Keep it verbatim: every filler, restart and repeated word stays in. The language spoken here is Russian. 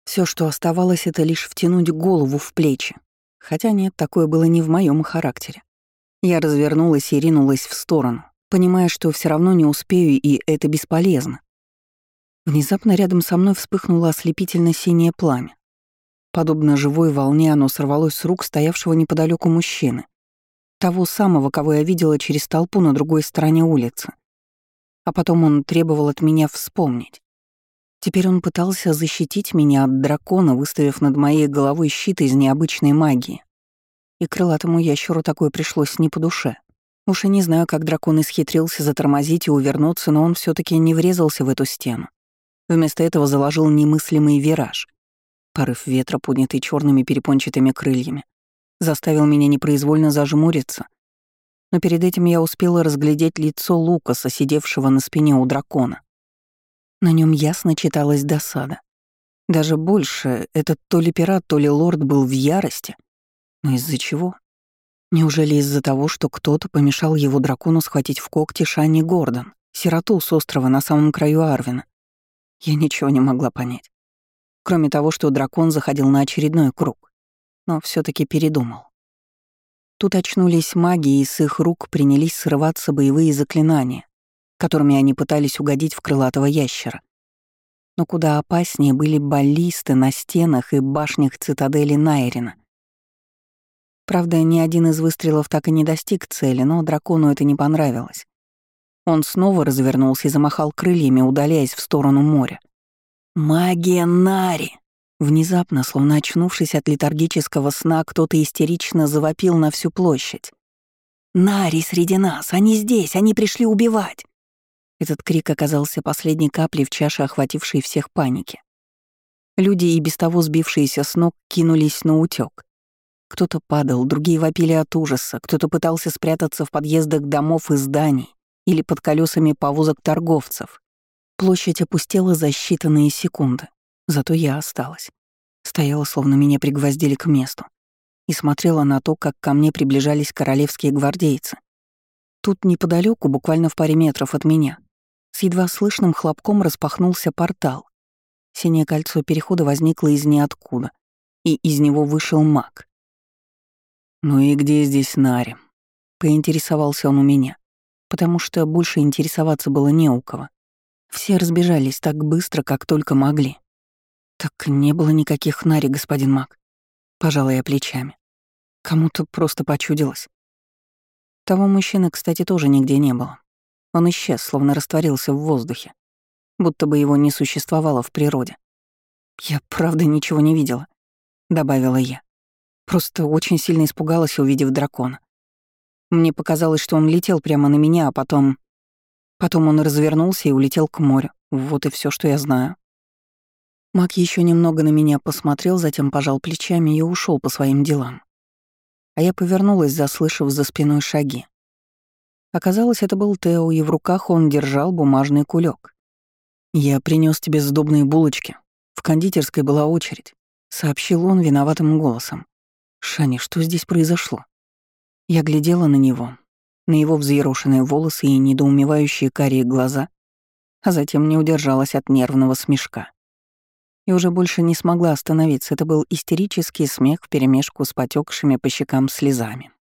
Все, что оставалось, это лишь втянуть голову в плечи. Хотя нет, такое было не в моем характере. Я развернулась и ринулась в сторону, понимая, что все равно не успею, и это бесполезно. Внезапно рядом со мной вспыхнуло ослепительно-синее пламя. Подобно живой волне оно сорвалось с рук стоявшего неподалеку мужчины. Того самого, кого я видела через толпу на другой стороне улицы. А потом он требовал от меня вспомнить. Теперь он пытался защитить меня от дракона, выставив над моей головой щит из необычной магии. И крылатому ящеру такое пришлось не по душе. Уж и не знаю, как дракон исхитрился затормозить и увернуться, но он все таки не врезался в эту стену. Вместо этого заложил немыслимый вираж. Порыв ветра, поднятый черными перепончатыми крыльями, заставил меня непроизвольно зажмуриться. Но перед этим я успела разглядеть лицо Лукаса, сидевшего на спине у дракона. На нем ясно читалась досада. Даже больше, этот то ли пират, то ли лорд был в ярости. Но из-за чего? Неужели из-за того, что кто-то помешал его дракону схватить в когти Шанни Гордон, сироту с острова на самом краю Арвина? Я ничего не могла понять. Кроме того, что дракон заходил на очередной круг. Но все таки передумал. Тут очнулись маги, и с их рук принялись срываться боевые заклинания, которыми они пытались угодить в крылатого ящера. Но куда опаснее были баллисты на стенах и башнях цитадели Найрина. Правда, ни один из выстрелов так и не достиг цели, но дракону это не понравилось. Он снова развернулся и замахал крыльями, удаляясь в сторону моря. «Магия Нари!» Внезапно, словно очнувшись от летаргического сна, кто-то истерично завопил на всю площадь. «Нари среди нас! Они здесь! Они пришли убивать!» Этот крик оказался последней каплей в чаше, охватившей всех паники. Люди, и без того сбившиеся с ног, кинулись на утёк. Кто-то падал, другие вопили от ужаса, кто-то пытался спрятаться в подъездах домов и зданий или под колесами повозок торговцев. Площадь опустела за считанные секунды. Зато я осталась. Стояла, словно меня пригвоздили к месту, и смотрела на то, как ко мне приближались королевские гвардейцы. Тут неподалеку, буквально в паре метров от меня, с едва слышным хлопком распахнулся портал. Синее кольцо перехода возникло из ниоткуда, и из него вышел маг. «Ну и где здесь Нари?» — поинтересовался он у меня, потому что больше интересоваться было не у кого. Все разбежались так быстро, как только могли. «Так не было никаких Нари, господин маг», — пожала я плечами. Кому-то просто почудилось. Того мужчины, кстати, тоже нигде не было. Он исчез, словно растворился в воздухе, будто бы его не существовало в природе. «Я правда ничего не видела», — добавила я. Просто очень сильно испугалась, увидев дракона. Мне показалось, что он летел прямо на меня, а потом... Потом он развернулся и улетел к морю. Вот и все, что я знаю. Маг еще немного на меня посмотрел, затем пожал плечами и ушел по своим делам. А я повернулась, заслышав за спиной шаги. Оказалось, это был Тео, и в руках он держал бумажный кулек. «Я принес тебе сдобные булочки. В кондитерской была очередь», — сообщил он виноватым голосом. «Шани, что здесь произошло?» Я глядела на него, на его взъерошенные волосы и недоумевающие карие глаза, а затем не удержалась от нервного смешка. И уже больше не смогла остановиться, это был истерический смех вперемешку с потекшими по щекам слезами.